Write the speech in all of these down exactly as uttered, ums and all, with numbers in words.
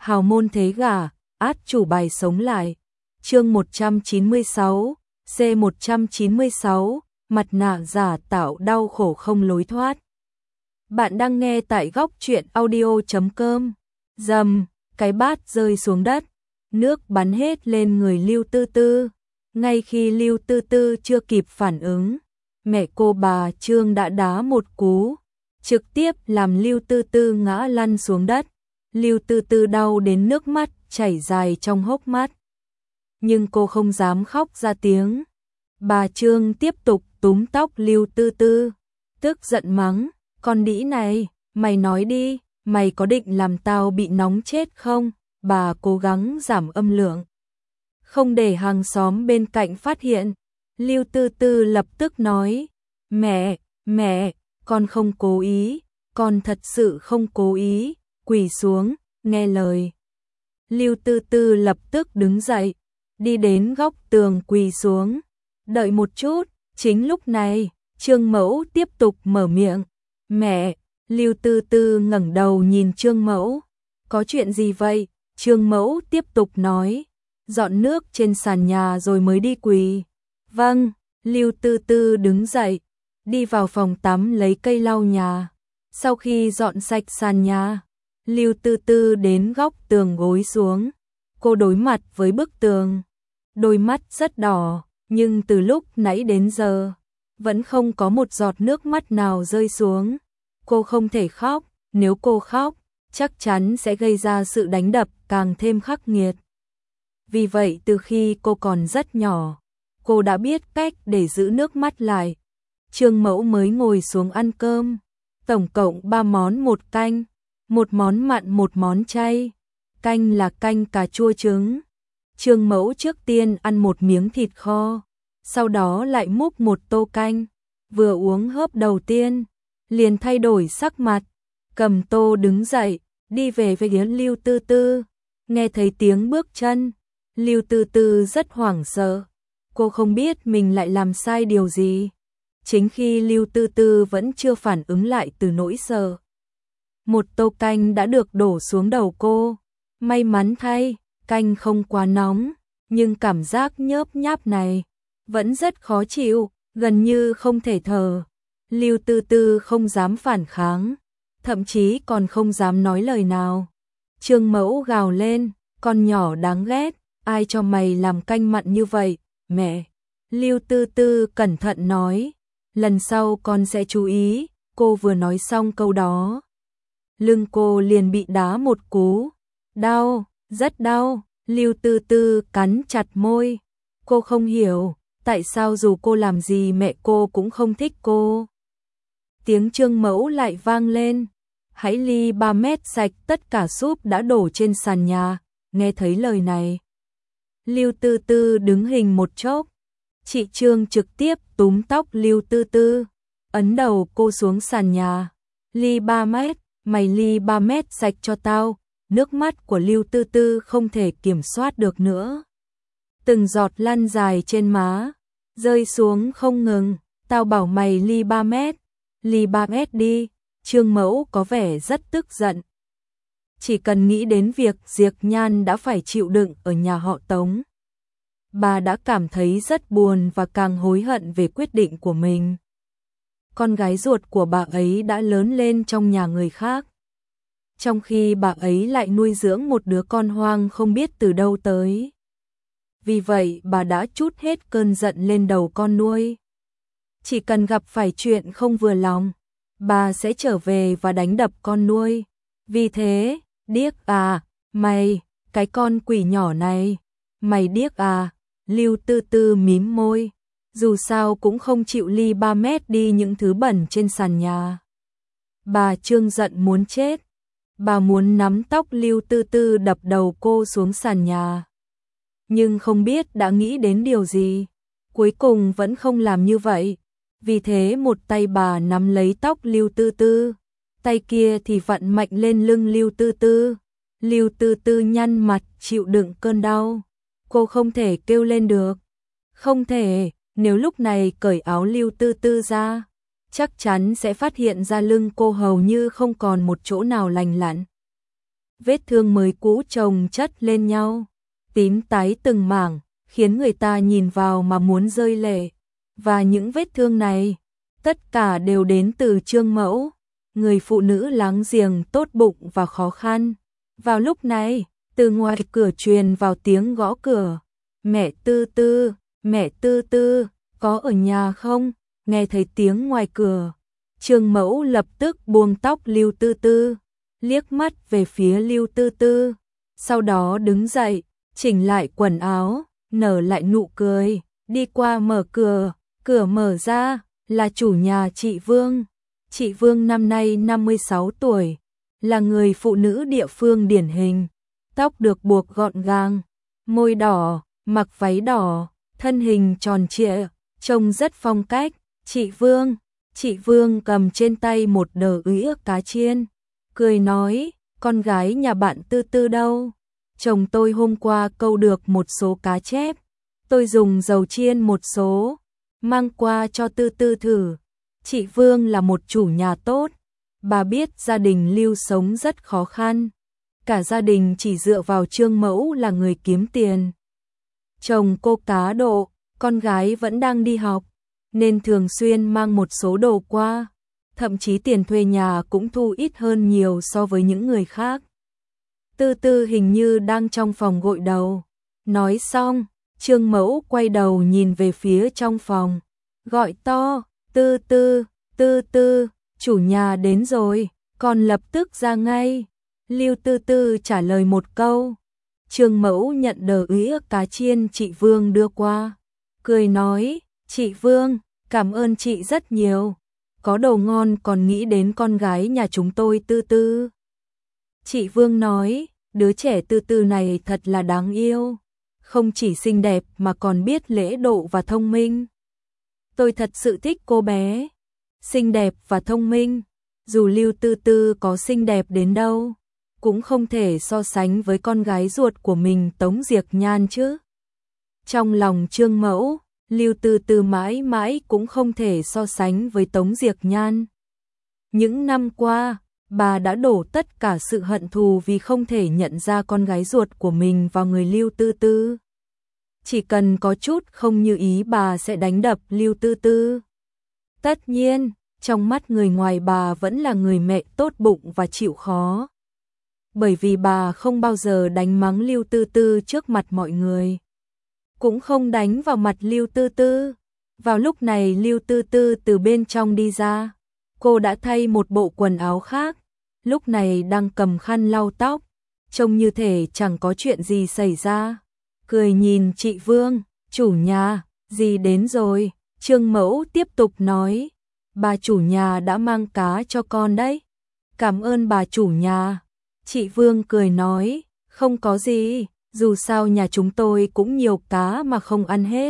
hào môn thế gả, át chủ bài sống lại. Chương một trăm chín mươi sáu, C một trăm chín mươi sáu, mặt nạ giả tạo đau khổ không lối thoát. Bạn đang nghe tại góc truyện audio chấm com. Dầm, cái bát rơi xuống đất, nước bắn hết lên người Lưu Tư Tư. Ngay khi Lưu Tư Tư chưa kịp phản ứng, mẹ cô bà Trương đã đá một cú, trực tiếp làm Lưu Tư Tư ngã lăn xuống đất. Lưu Tư Tư đau đến nước mắt chảy dài trong hốc mắt, nhưng cô không dám khóc ra tiếng. Bà Trương tiếp tục túm tóc Lưu Tư Tư, tức giận mắng, con đĩ này, mày nói đi, mày có định làm tao bị nóng chết không? Bà cố gắng giảm âm lượng, không để hàng xóm bên cạnh phát hiện. Lưu Tư Tư lập tức nói, mẹ, mẹ, con không cố ý, con thật sự không cố ý, quỳ xuống, nghe lời. Lưu Tư Tư lập tức đứng dậy, đi đến góc tường quỳ xuống. Đợi một chút, chính lúc này, Trương Mẫu tiếp tục mở miệng, mẹ. Lưu Tư Tư ngẩng đầu nhìn Trương Mẫu, có chuyện gì vậy? Trương Mẫu tiếp tục nói, dọn nước trên sàn nhà rồi mới đi quỳ. Vâng. Lưu Tư Tư đứng dậy, đi vào phòng tắm lấy cây lau nhà. Sau khi dọn sạch sàn nhà, Lưu Tư Tư đến góc tường gối xuống. Cô đối mặt với bức tường, đôi mắt rất đỏ, nhưng từ lúc nãy đến giờ, vẫn không có một giọt nước mắt nào rơi xuống. Cô không thể khóc, nếu cô khóc, chắc chắn sẽ gây ra sự đánh đập càng thêm khắc nghiệt. Vì vậy từ khi cô còn rất nhỏ, cô đã biết cách để giữ nước mắt lại. Trương Mẫu mới ngồi xuống ăn cơm, tổng cộng ba món một canh, một món mặn một món chay. Canh là canh cà chua trứng. Trương Mẫu trước tiên ăn một miếng thịt kho, sau đó lại múc một tô canh, vừa uống hớp đầu tiên, liền thay đổi sắc mặt, cầm tô đứng dậy, đi về phía Lưu Tư Tư. Nghe thấy tiếng bước chân, Lưu Tư Tư rất hoảng sợ. Cô không biết mình lại làm sai điều gì. Chính khi Lưu Tư Tư vẫn chưa phản ứng lại từ nỗi sợ, một tô canh đã được đổ xuống đầu cô. May mắn thay, canh không quá nóng, nhưng cảm giác nhớp nháp này vẫn rất khó chịu, gần như không thể thở. Lưu Tư Tư không dám phản kháng, thậm chí còn không dám nói lời nào. Trương Mẫu gào lên, con nhỏ đáng ghét, ai cho mày làm canh mặn như vậy, mẹ. Lưu Tư Tư cẩn thận nói, lần sau con sẽ chú ý. Cô vừa nói xong câu đó, lưng cô liền bị đá một cú. Đau, rất đau. Lưu Tư Tư cắn chặt môi. Cô không hiểu, tại sao dù cô làm gì mẹ cô cũng không thích cô. Tiếng Trương Mẫu lại vang lên, hãy ly ba mét sạch tất cả súp đã đổ trên sàn nhà. Nghe thấy lời này, Lưu Tư Tư đứng hình một chốc. Chị Trương trực tiếp túm tóc Lưu Tư Tư, ấn đầu cô xuống sàn nhà. Ly ba mét, mày ly ba mét sạch cho tao. Nước mắt của Lưu Tư Tư không thể kiểm soát được nữa, từng giọt lăn dài trên má, rơi xuống không ngừng. Tao bảo mày ly ba mét, ly ba mét đi. Trương Mẫu có vẻ rất tức giận. Chỉ cần nghĩ đến việc Diệp Nhan đã phải chịu đựng ở nhà họ Tống, bà đã cảm thấy rất buồn và càng hối hận về quyết định của mình. Con gái ruột của bà ấy đã lớn lên trong nhà người khác, trong khi bà ấy lại nuôi dưỡng một đứa con hoang không biết từ đâu tới. Vì vậy bà đã trút hết cơn giận lên đầu con nuôi. Chỉ cần gặp phải chuyện không vừa lòng, bà sẽ trở về và đánh đập con nuôi. Vì thế, điếc à, mày, cái con quỷ nhỏ này, mày điếc à. Lưu Tư Tư mím môi, dù sao cũng không chịu ly ba mét đi những thứ bẩn trên sàn nhà. Bà Trương giận muốn chết, bà muốn nắm tóc Lưu Tư Tư đập đầu cô xuống sàn nhà. Nhưng không biết đã nghĩ đến điều gì, cuối cùng vẫn không làm như vậy. Vì thế một tay bà nắm lấy tóc Lưu Tư Tư, tay kia thì vặn mạnh lên lưng Lưu Tư Tư. Lưu Tư Tư nhăn mặt chịu đựng cơn đau. Cô không thể kêu lên được. Không thể, nếu lúc này cởi áo Lưu Tư Tư ra, chắc chắn sẽ phát hiện ra lưng cô hầu như không còn một chỗ nào lành lặn. vết thương mới cũ chồng chất lên nhau, tím tái từng mảng, khiến người ta nhìn vào mà muốn rơi lệ. Và những vết thương này, tất cả đều đến từ Trương Mẫu, người phụ nữ láng giềng tốt bụng và khó khăn. Vào lúc này, từ ngoài cửa truyền vào tiếng gõ cửa. Mẹ Tư Tư, mẹ Tư Tư, có ở nhà không? Nghe thấy tiếng ngoài cửa, Trương Mẫu lập tức buông tóc Lưu Tư Tư, liếc mắt về phía Lưu Tư Tư, sau đó đứng dậy, chỉnh lại quần áo, nở lại nụ cười, đi qua mở cửa, cửa mở ra, là chủ nhà chị Vương. Chị Vương năm nay năm mươi sáu tuổi, là người phụ nữ địa phương điển hình, tóc được buộc gọn gàng, môi đỏ, mặc váy đỏ, thân hình tròn trịa, trông rất phong cách. Chị Vương, chị Vương cầm trên tay một đờ ưỡi cá chiên, cười nói, con gái nhà bạn Tư Tư đâu? Chồng tôi hôm qua câu được một số cá chép, tôi dùng dầu chiên một số, mang qua cho Tư Tư thử. Chị Vương là một chủ nhà tốt, bà biết gia đình Lưu sống rất khó khăn, cả gia đình chỉ dựa vào Trương Mẫu là người kiếm tiền. Chồng cô cá độ, con gái vẫn đang đi học, nên thường xuyên mang một số đồ qua, thậm chí tiền thuê nhà cũng thu ít hơn nhiều so với những người khác. Tư Tư hình như đang trong phòng gội đầu. Nói xong, Trương Mẫu quay đầu nhìn về phía trong phòng, gọi to, Tư Tư, Tư Tư, chủ nhà đến rồi, con lập tức ra ngay. Lưu Tư Tư trả lời một câu. Trương Mẫu nhận đờ ưỡi cá chiên chị Vương đưa qua, cười nói, chị Vương, cảm ơn chị rất nhiều, có đồ ngon còn nghĩ đến con gái nhà chúng tôi Tư Tư. Chị Vương nói, đứa trẻ Tư Tư này thật là đáng yêu, không chỉ xinh đẹp mà còn biết lễ độ và thông minh. Tôi thật sự thích cô bé, xinh đẹp và thông minh, dù Lưu Tư Tư có xinh đẹp đến đâu, cũng không thể so sánh với con gái ruột của mình Tống Diệc Nhan chứ. Trong lòng Trương Mẫu, Lưu Tư Tư mãi mãi cũng không thể so sánh với Tống Diệc Nhan. Những năm qua, bà đã đổ tất cả sự hận thù vì không thể nhận ra con gái ruột của mình vào người Lưu Tư Tư. Chỉ cần có chút không như ý bà sẽ đánh đập Lưu Tư Tư. Tất nhiên, trong mắt người ngoài bà vẫn là người mẹ tốt bụng và chịu khó. Bởi vì bà không bao giờ đánh mắng Lưu Tư Tư trước mặt mọi người, cũng không đánh vào mặt Lưu Tư Tư. Vào lúc này Lưu Tư Tư từ bên trong đi ra, cô đã thay một bộ quần áo khác, lúc này đang cầm khăn lau tóc, trông như thể chẳng có chuyện gì xảy ra. Cười nhìn chị Vương, chủ nhà, dì đến rồi. Trương Mẫu tiếp tục nói, bà chủ nhà đã mang cá cho con đấy. Cảm ơn bà chủ nhà. Chị Vương cười nói, không có gì, dù sao nhà chúng tôi cũng nhiều cá mà không ăn hết.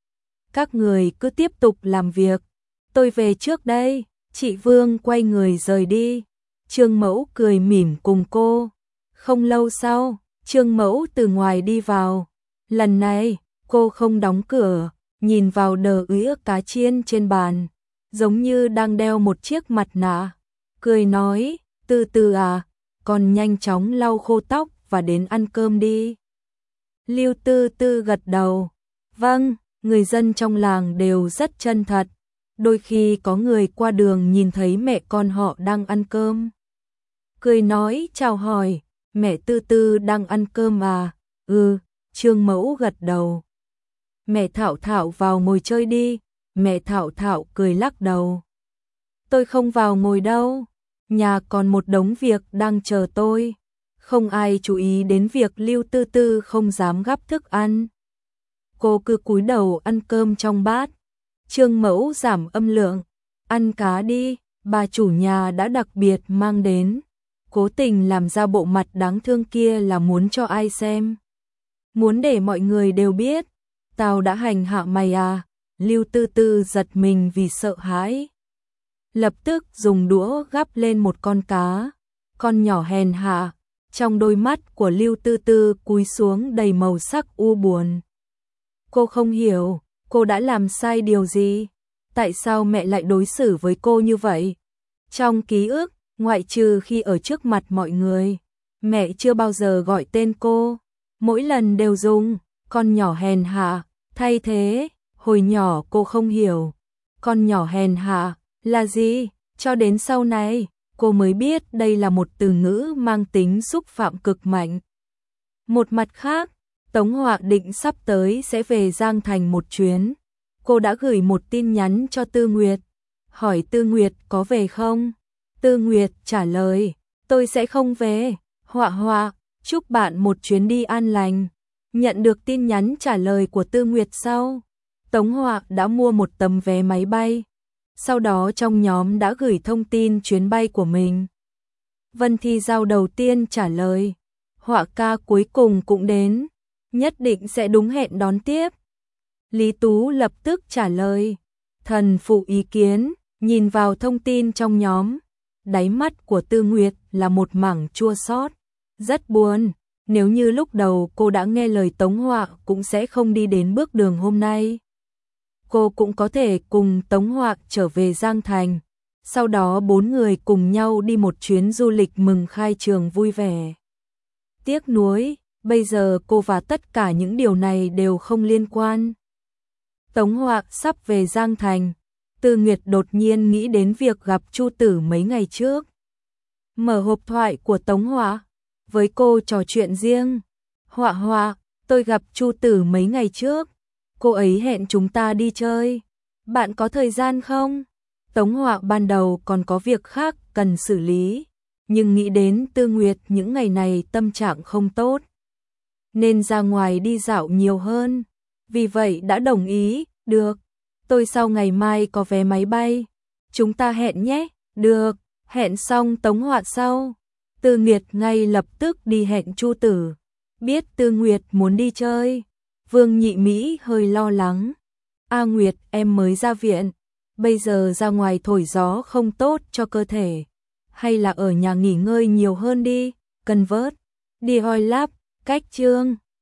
Các người cứ tiếp tục làm việc, tôi về trước đây. Chị Vương quay người rời đi. Trương Mẫu cười mỉm cùng cô. Không lâu sau, Trương Mẫu từ ngoài đi vào. Lần này, cô không đóng cửa, nhìn vào đờ ưỡi cá chiên trên bàn, giống như đang đeo một chiếc mặt nạ. Cười nói, Tư Tư à, con nhanh chóng lau khô tóc và đến ăn cơm đi. Lưu Tư Tư gật đầu. Vâng, người dân trong làng đều rất chân thật. Đôi khi có người qua đường nhìn thấy mẹ con họ đang ăn cơm, cười nói chào hỏi, mẹ Tư Tư đang ăn cơm à? Ừ, Trương Mẫu gật đầu. Mẹ Thảo Thảo vào ngồi chơi đi. Mẹ Thảo Thảo cười lắc đầu. Tôi không vào ngồi đâu, nhà còn một đống việc đang chờ tôi. Không ai chú ý đến việc Lưu Tư Tư không dám gắp thức ăn. Cô cứ cúi đầu ăn cơm trong bát. Trương Mẫu giảm âm lượng, ăn cá đi, bà chủ nhà đã đặc biệt mang đến. Cố tình làm ra bộ mặt đáng thương kia là muốn cho ai xem. Muốn để mọi người đều biết, tao đã hành hạ mày à. Lưu Tư Tư giật mình vì sợ hãi, lập tức dùng đũa gắp lên một con cá, con nhỏ hèn hạ. Trong đôi mắt của Lưu Tư Tư cúi xuống đầy màu sắc u buồn. Cô không hiểu, cô đã làm sai điều gì? Tại sao mẹ lại đối xử với cô như vậy? Trong ký ức, ngoại trừ khi ở trước mặt mọi người, Mẹ chưa bao giờ gọi tên cô, mỗi lần đều dùng con nhỏ hèn hạ thay thế. Hồi nhỏ cô không hiểu con nhỏ hèn hạ là gì, cho đến sau này cô mới biết đây là một từ ngữ mang tính xúc phạm cực mạnh. Một mặt khác, Tống Họa định sắp tới sẽ về Giang Thành một chuyến. Cô đã gửi một tin nhắn cho Tư Nguyệt, hỏi Tư Nguyệt có về không. Tư Nguyệt trả lời, tôi sẽ không về. Họa Họa, chúc bạn một chuyến đi an lành. Nhận được tin nhắn trả lời của Tư Nguyệt sau, Tống Họa đã mua một tấm vé máy bay. Sau đó trong nhóm đã gửi thông tin chuyến bay của mình. Vân Thi Giao đầu tiên trả lời, Họa ca cuối cùng cũng đến, nhất định sẽ đúng hẹn đón tiếp. Lý Tú lập tức trả lời, thần phụ ý kiến. Nhìn vào thông tin trong nhóm, đáy mắt của Tư Nguyệt là một mảng chua xót, rất buồn. Nếu như lúc đầu cô đã nghe lời Tống Họa cũng sẽ không đi đến bước đường hôm nay. Cô cũng có thể cùng Tống Họa trở về Giang Thành, sau đó bốn người cùng nhau đi một chuyến du lịch mừng khai trường vui vẻ. Tiếc nuối, bây giờ cô và tất cả những điều này đều không liên quan. Tống Họa sắp về Giang Thành, Tư Nguyệt đột nhiên nghĩ đến việc gặp Chu Tử mấy ngày trước. Mở hộp thoại của Tống Họa, với cô trò chuyện riêng. Họa Họa, tôi gặp Chu Tử mấy ngày trước, cô ấy hẹn chúng ta đi chơi. Bạn có thời gian không? Tống Họa ban đầu còn có việc khác cần xử lý, nhưng nghĩ đến Tư Nguyệt những ngày này tâm trạng không tốt, nên ra ngoài đi dạo nhiều hơn. Vì vậy đã đồng ý, được, tôi sau ngày mai có vé máy bay, chúng ta hẹn nhé. Được, hẹn xong Tống Họa sau, Tư Nguyệt ngay lập tức đi hẹn Chu Tử. Biết Tư Nguyệt muốn đi chơi, Vương Nhị Mỹ hơi lo lắng. A Nguyệt, em mới ra viện, bây giờ ra ngoài thổi gió không tốt cho cơ thể, hay là ở nhà nghỉ ngơi nhiều hơn đi. Convert, đi Hoi Lab, cách Chương